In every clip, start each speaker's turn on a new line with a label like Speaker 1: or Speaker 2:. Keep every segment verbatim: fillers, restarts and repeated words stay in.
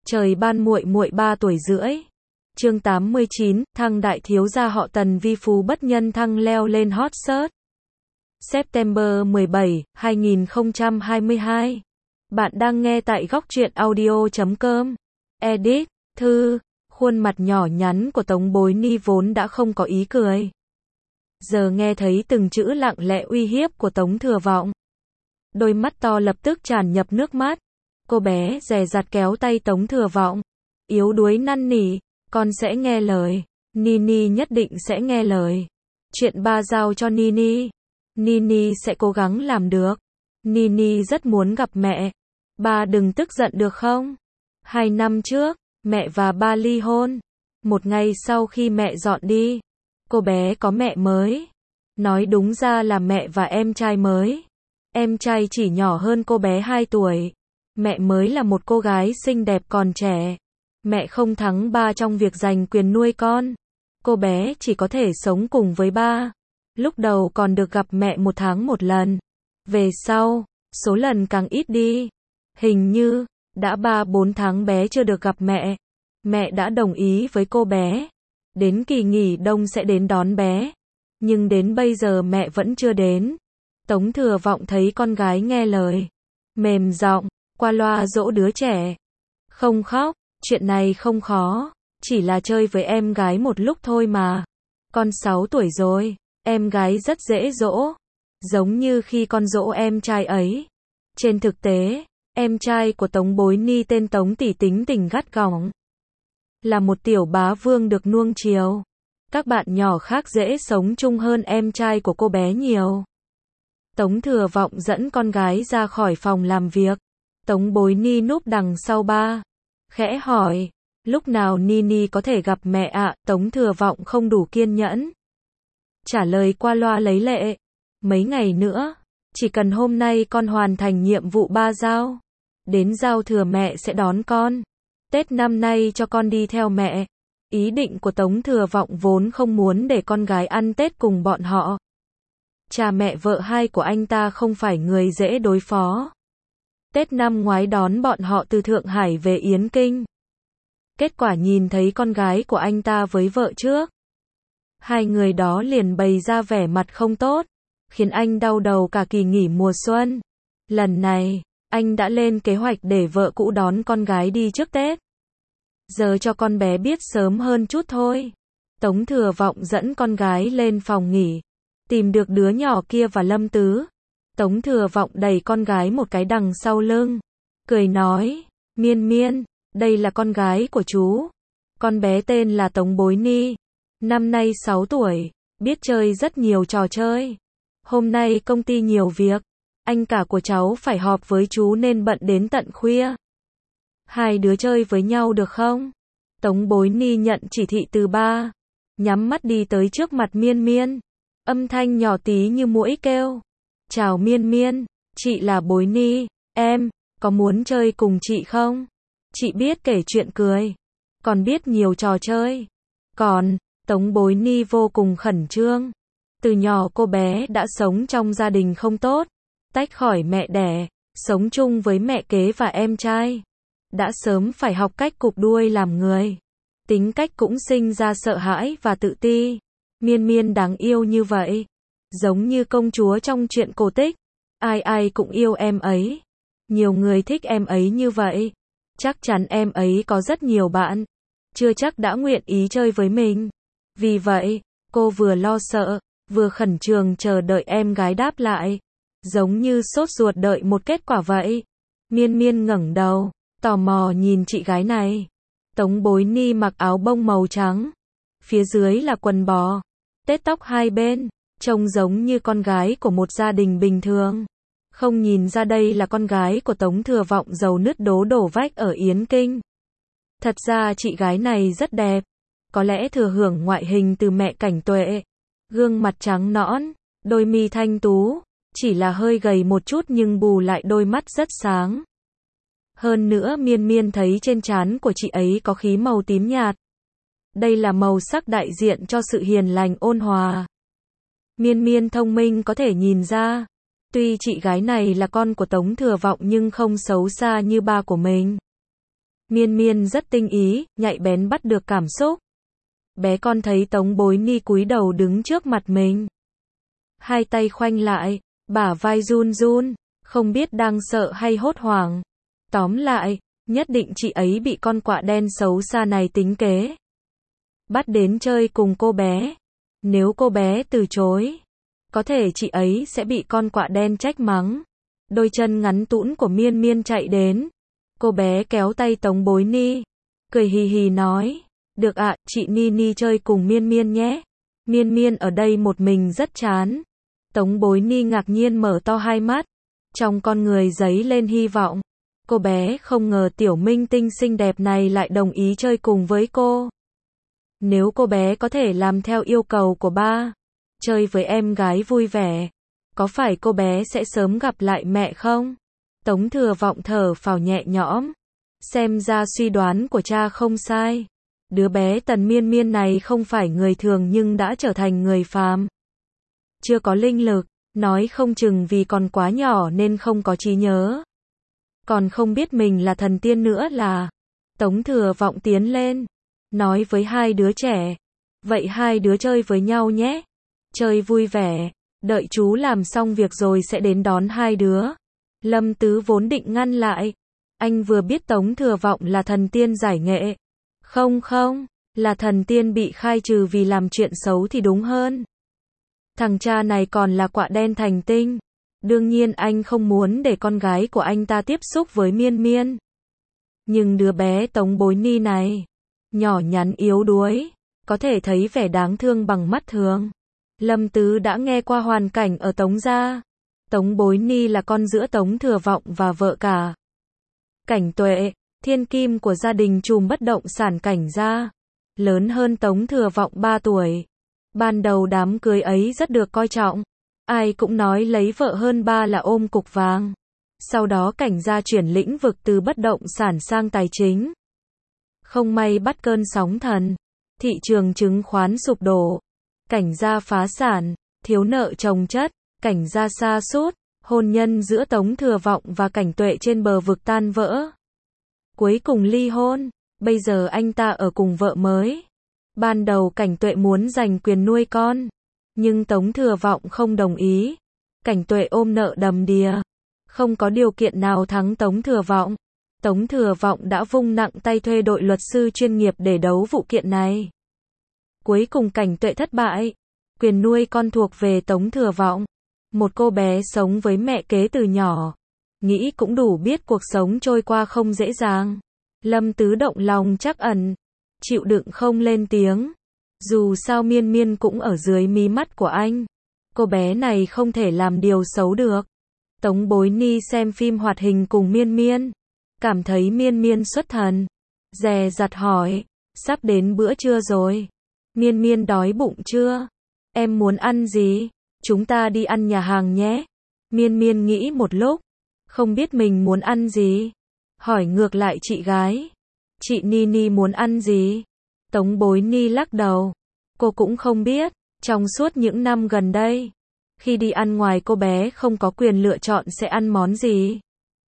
Speaker 1: Trời ban muội muội ba tuổi rưỡi. Chương tám mươi chín, thăng đại thiếu gia họ Tần vi phú bất nhân thăng leo lên hot search. September mười bảy, hai nghìn không trăm hai mươi hai. Bạn đang nghe tại góc truyện audio chấm com. Edit, thư, khuôn mặt nhỏ nhắn của Tống Bối Ni vốn đã không có ý cười. Giờ nghe thấy từng chữ lặng lẽ uy hiếp của Tống Thừa Vọng. Đôi mắt to lập tức tràn nhập nước mắt. Cô bé dè dặt kéo tay Tống Thừa Vọng. Yếu đuối năn nỉ, con sẽ nghe lời. Nini nhất định sẽ nghe lời. Chuyện ba giao cho Nini. Nini sẽ cố gắng làm được. Nini rất muốn gặp mẹ. Ba đừng tức giận được không? Hai năm trước, mẹ và ba ly hôn. Một ngày sau khi mẹ dọn đi, cô bé có mẹ mới. Nói đúng ra là mẹ và em trai mới. Em trai chỉ nhỏ hơn cô bé hai tuổi. Mẹ mới là một cô gái xinh đẹp còn trẻ. Mẹ không thắng ba trong việc giành quyền nuôi con. Cô bé chỉ có thể sống cùng với ba. Lúc đầu còn được gặp mẹ một tháng một lần. Về sau, số lần càng ít đi. Hình như, đã ba bốn tháng bé chưa được gặp mẹ. Mẹ đã đồng ý với cô bé. Đến kỳ nghỉ đông sẽ đến đón bé. Nhưng đến bây giờ mẹ vẫn chưa đến. Tống Thừa Vọng thấy con gái nghe lời. Mềm giọng, qua loa dỗ đứa trẻ. Không khóc, chuyện này không khó. Chỉ là chơi với em gái một lúc thôi mà. Con sáu tuổi rồi, em gái rất dễ dỗ. Giống như khi con dỗ em trai ấy. Trên thực tế, em trai của Tống Bối Ni tên Tống Tỷ tính tình gắt gỏng. Là một tiểu bá vương được nuông chiều. Các bạn nhỏ khác dễ sống chung hơn em trai của cô bé nhiều. Tống Thừa Vọng dẫn con gái ra khỏi phòng làm việc. Tống Bối Ni núp đằng sau ba. Khẽ hỏi, lúc nào Nini có thể gặp mẹ ạ? À? Tống Thừa Vọng không đủ kiên nhẫn. Trả lời qua loa lấy lệ. Mấy ngày nữa, chỉ cần hôm nay con hoàn thành nhiệm vụ ba giao. Đến giao thừa mẹ sẽ đón con. Tết năm nay cho con đi theo mẹ. Ý định của Tống Thừa Vọng vốn không muốn để con gái ăn Tết cùng bọn họ. Cha mẹ vợ hai của anh ta không phải người dễ đối phó. Tết năm ngoái đón bọn họ từ Thượng Hải về Yến Kinh. Kết quả nhìn thấy con gái của anh ta với vợ trước. Hai người đó liền bày ra vẻ mặt không tốt, khiến anh đau đầu cả kỳ nghỉ mùa xuân. Lần này, anh đã lên kế hoạch để vợ cũ đón con gái đi trước Tết. Giờ cho con bé biết sớm hơn chút thôi. Tống Thừa Vọng dẫn con gái lên phòng nghỉ. Tìm được đứa nhỏ kia và Lâm Tứ. Tống Thừa Vọng đẩy con gái một cái đằng sau lưng. Cười nói, Miên Miên, đây là con gái của chú. Con bé tên là Tống Bối Ni. Năm nay sáu tuổi, biết chơi rất nhiều trò chơi. Hôm nay công ty nhiều việc. Anh cả của cháu phải họp với chú nên bận đến tận khuya. Hai đứa chơi với nhau được không? Tống Bối Ni nhận chỉ thị từ ba. Nhắm mắt đi tới trước mặt Miên Miên. Âm thanh nhỏ tí như muỗi kêu. Chào Miên Miên, chị là Bối Ni, em, có muốn chơi cùng chị không? Chị biết kể chuyện cười, còn biết nhiều trò chơi. Còn, Tống Bối Ni vô cùng khẩn trương. Từ nhỏ cô bé đã sống trong gia đình không tốt, tách khỏi mẹ đẻ, sống chung với mẹ kế và em trai. Đã sớm phải học cách cụp đuôi làm người. Tính cách cũng sinh ra sợ hãi và tự ti. Miên Miên đáng yêu như vậy. Giống như công chúa trong truyện cổ tích. Ai ai cũng yêu em ấy. Nhiều người thích em ấy như vậy. Chắc chắn em ấy có rất nhiều bạn. Chưa chắc đã nguyện ý chơi với mình. Vì vậy, cô vừa lo sợ, vừa khẩn trương chờ đợi em gái đáp lại. Giống như sốt ruột đợi một kết quả vậy. Miên Miên ngẩng đầu, tò mò nhìn chị gái này. Tống Bối Ni mặc áo bông màu trắng. Phía dưới là quần bò. Tết tóc hai bên. Trông giống như con gái của một gia đình bình thường. Không nhìn ra đây là con gái của Tống Thừa Vọng giàu nứt đố đổ vách ở Yến Kinh. Thật ra chị gái này rất đẹp. Có lẽ thừa hưởng ngoại hình từ mẹ Cảnh Tuệ. Gương mặt trắng nõn, đôi mi thanh tú. Chỉ là hơi gầy một chút nhưng bù lại đôi mắt rất sáng. Hơn nữa Miên Miên thấy trên trán của chị ấy có khí màu tím nhạt. Đây là màu sắc đại diện cho sự hiền lành ôn hòa. Miên Miên thông minh có thể nhìn ra. Tuy chị gái này là con của Tống Thừa Vọng nhưng không xấu xa như ba của mình. Miên Miên rất tinh ý, nhạy bén bắt được cảm xúc. Bé con thấy Tống Bối Ni cúi đầu đứng trước mặt mình. Hai tay khoanh lại, bả vai run run, không biết đang sợ hay hốt hoảng. Tóm lại, nhất định chị ấy bị con quạ đen xấu xa này tính kế. Bắt đến chơi cùng cô bé. Nếu cô bé từ chối, có thể chị ấy sẽ bị con quạ đen trách mắng. Đôi chân ngắn tũn của Miên Miên chạy đến. Cô bé kéo tay Tống Bối Ni, cười hì hì nói, được ạ, chị Ni Ni chơi cùng Miên Miên nhé. Miên Miên ở đây một mình rất chán. Tống Bối Ni ngạc nhiên mở to hai mắt, trong con người dấy lên hy vọng. Cô bé không ngờ tiểu minh tinh xinh đẹp này lại đồng ý chơi cùng với cô. Nếu cô bé có thể làm theo yêu cầu của ba, chơi với em gái vui vẻ, có phải cô bé sẽ sớm gặp lại mẹ không? Tống Thừa Vọng thở phào nhẹ nhõm. Xem ra suy đoán của cha không sai. Đứa bé Tần Miên Miên này không phải người thường nhưng đã trở thành người phàm. Chưa có linh lực, nói không chừng vì còn quá nhỏ nên không có trí nhớ. Còn không biết mình là thần tiên nữa là. Tống Thừa Vọng tiến lên, nói với hai đứa trẻ. Vậy hai đứa chơi với nhau nhé. Chơi vui vẻ, đợi chú làm xong việc rồi sẽ đến đón hai đứa. Lâm Tứ vốn định ngăn lại. Anh vừa biết Tống Thừa Vọng là thần tiên giải nghệ. Không không, là thần tiên bị khai trừ vì làm chuyện xấu thì đúng hơn. Thằng cha này còn là quạ đen thành tinh. Đương nhiên anh không muốn để con gái của anh ta tiếp xúc với Miên Miên. Nhưng đứa bé Tống Bối Ni này, nhỏ nhắn yếu đuối, có thể thấy vẻ đáng thương bằng mắt thường. Lâm Tứ đã nghe qua hoàn cảnh ở Tống gia. Tống Bối Ni là con giữa Tống Thừa Vọng và vợ cả Cảnh Tuệ, thiên kim của gia đình trùm bất động sản Cảnh gia, lớn hơn Tống Thừa Vọng ba tuổi. Ban đầu đám cưới ấy rất được coi trọng, ai cũng nói lấy vợ hơn ba là ôm cục vàng. Sau đó Cảnh gia chuyển lĩnh vực từ bất động sản sang tài chính. Không may bắt cơn sóng thần, thị trường chứng khoán sụp đổ, Cảnh gia phá sản, thiếu nợ chồng chất, Cảnh gia sa sút, hôn nhân giữa Tống Thừa Vọng và Cảnh Tuệ trên bờ vực tan vỡ. Cuối cùng ly hôn, bây giờ anh ta ở cùng vợ mới. Ban đầu Cảnh Tuệ muốn giành quyền nuôi con, nhưng Tống Thừa Vọng không đồng ý. Cảnh Tuệ ôm nợ đầm đìa, không có điều kiện nào thắng Tống Thừa Vọng. Tống Thừa Vọng đã vung nặng tay thuê đội luật sư chuyên nghiệp để đấu vụ kiện này. Cuối cùng Cảnh Tuệ thất bại, quyền nuôi con thuộc về Tống Thừa Vọng. Một cô bé sống với mẹ kế từ nhỏ, nghĩ cũng đủ biết cuộc sống trôi qua không dễ dàng. Lâm Tứ động lòng trắc ẩn, chịu đựng không lên tiếng. Dù sao Miên Miên cũng ở dưới mí mắt của anh. Cô bé này không thể làm điều xấu được. Tống Bối Ni xem phim hoạt hình cùng Miên Miên, cảm thấy Miên Miên xuất thần, dè dặt hỏi, sắp đến bữa trưa rồi. Miên Miên đói bụng chưa? Em muốn ăn gì? Chúng ta đi ăn nhà hàng nhé. Miên Miên nghĩ một lúc, không biết mình muốn ăn gì. Hỏi ngược lại chị gái. Chị Ni Ni muốn ăn gì? Tống Bối Ni lắc đầu. Cô cũng không biết. Trong suốt những năm gần đây, khi đi ăn ngoài cô bé không có quyền lựa chọn sẽ ăn món gì.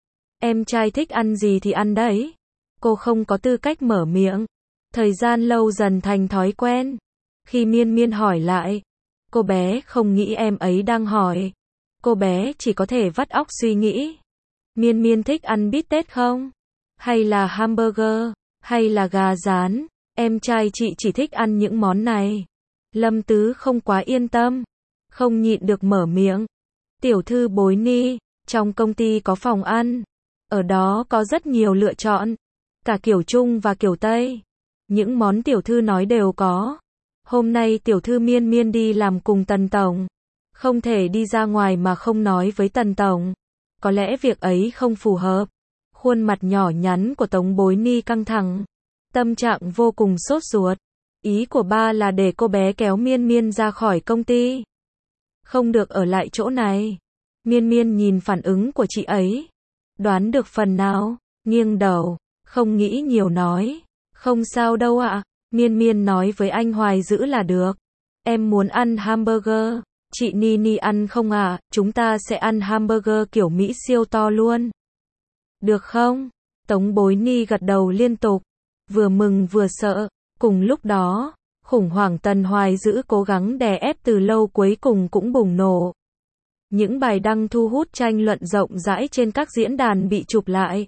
Speaker 1: Em trai thích ăn gì thì ăn đấy. Cô không có tư cách mở miệng. Thời gian lâu dần thành thói quen. Khi Miên Miên hỏi lại, cô bé không nghĩ em ấy đang hỏi. Cô bé chỉ có thể vắt óc suy nghĩ. Miên Miên thích ăn bít tết không? Hay là hamburger? Hay là gà rán? Em trai chị chỉ thích ăn những món này. Lâm Tứ không quá yên tâm, không nhịn được mở miệng. Tiểu thư Bối Ni, trong công ty có phòng ăn. Ở đó có rất nhiều lựa chọn, cả kiểu Trung và kiểu Tây. Những món tiểu thư nói đều có. Hôm nay tiểu thư Miên Miên đi làm cùng Tần Tổng. Không thể đi ra ngoài mà không nói với Tần Tổng. Có lẽ việc ấy không phù hợp. Khuôn mặt nhỏ nhắn của Tống Bối Ni căng thẳng. Tâm trạng vô cùng sốt ruột. Ý của ba là để cô bé kéo Miên Miên ra khỏi công ty. Không được ở lại chỗ này. Miên Miên nhìn phản ứng của chị ấy. Đoán được phần nào, nghiêng đầu, không nghĩ nhiều nói. Không sao đâu ạ. Miên Miên nói với anh Hoài Dữ là được. Em muốn ăn hamburger. Chị Ni Ni ăn không ạ? Chúng ta sẽ ăn hamburger kiểu Mỹ siêu to luôn. Được không? Tống Bối Ni gật đầu liên tục, vừa mừng vừa sợ. Cùng lúc đó, khủng hoảng Tần Hoài Dữ cố gắng đè ép từ lâu cuối cùng cũng bùng nổ. Những bài đăng thu hút tranh luận rộng rãi trên các diễn đàn bị chụp lại.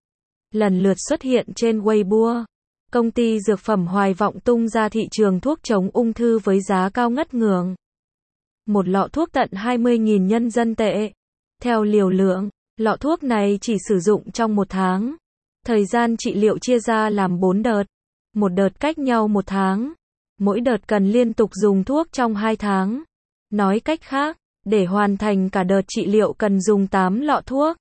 Speaker 1: Lần lượt xuất hiện trên Weibo. Công ty dược phẩm Hoài Vọng tung ra thị trường thuốc chống ung thư với giá cao ngất ngưỡng. Một lọ thuốc tận hai mươi nghìn nhân dân tệ. Theo liều lượng, lọ thuốc này chỉ sử dụng trong một tháng. Thời gian trị liệu chia ra làm bốn đợt. Một đợt cách nhau một tháng. Mỗi đợt cần liên tục dùng thuốc trong hai tháng. Nói cách khác, để hoàn thành cả đợt trị liệu cần dùng tám lọ thuốc.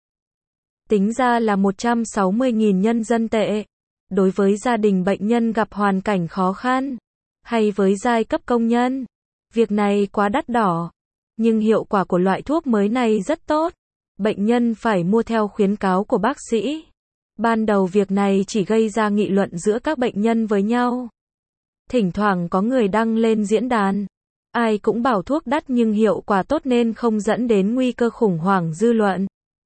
Speaker 1: Tính ra là một trăm sáu mươi nghìn nhân dân tệ. Đối với gia đình bệnh nhân gặp hoàn cảnh khó khăn, hay với giai cấp công nhân, việc này quá đắt đỏ. Nhưng hiệu quả của loại thuốc mới này rất tốt. Bệnh nhân phải mua theo khuyến cáo của bác sĩ. Ban đầu việc này chỉ gây ra nghị luận giữa các bệnh nhân với nhau. Thỉnh thoảng có người đăng lên diễn đàn. Ai cũng bảo thuốc đắt nhưng hiệu quả tốt nên không dẫn đến nguy cơ khủng hoảng dư luận.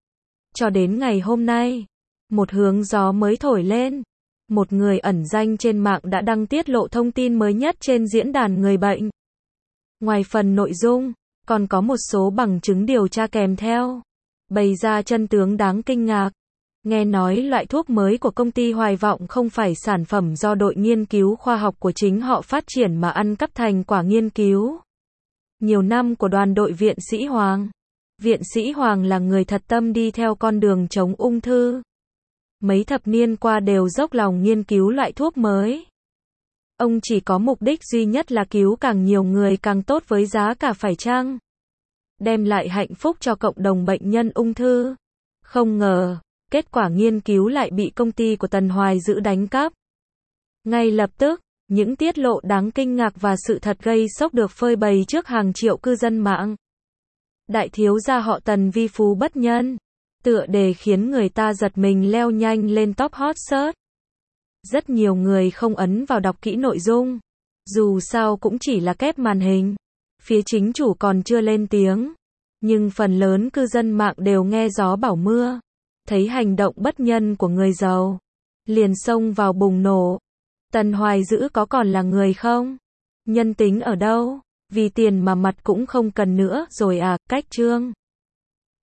Speaker 1: Cho đến ngày hôm nay, một hướng gió mới thổi lên. Một người ẩn danh trên mạng đã đăng tiết lộ thông tin mới nhất trên diễn đàn người bệnh. Ngoài phần nội dung, còn có một số bằng chứng điều tra kèm theo, bày ra chân tướng đáng kinh ngạc. Nghe nói loại thuốc mới của công ty Hoài Vọng không phải sản phẩm do đội nghiên cứu khoa học của chính họ phát triển mà ăn cắp thành quả nghiên cứu nhiều năm của đoàn đội Viện sĩ Hoàng. Viện sĩ Hoàng là người thật tâm đi theo con đường chống ung thư. Mấy thập niên qua đều dốc lòng nghiên cứu loại thuốc mới. Ông chỉ có mục đích duy nhất là cứu càng nhiều người càng tốt với giá cả phải chăng. Đem lại hạnh phúc cho cộng đồng bệnh nhân ung thư. Không ngờ, kết quả nghiên cứu lại bị công ty của Tần Hoài Dữ đánh cắp. Ngay lập tức, những tiết lộ đáng kinh ngạc và sự thật gây sốc được phơi bày trước hàng triệu cư dân mạng. Đại thiếu gia họ Tần vi phú bất nhân. Tựa đề khiến người ta giật mình leo nhanh lên top hot search. Rất nhiều người không ấn vào đọc kỹ nội dung. Dù sao cũng chỉ là kép màn hình. Phía chính chủ còn chưa lên tiếng. Nhưng phần lớn cư dân mạng đều nghe gió bảo mưa. Thấy hành động bất nhân của người giàu. Liền xông vào bùng nổ. Tần Hoài Dữ có còn là người không? Nhân tính ở đâu? Vì tiền mà mặt cũng không cần nữa rồi à, cách chương.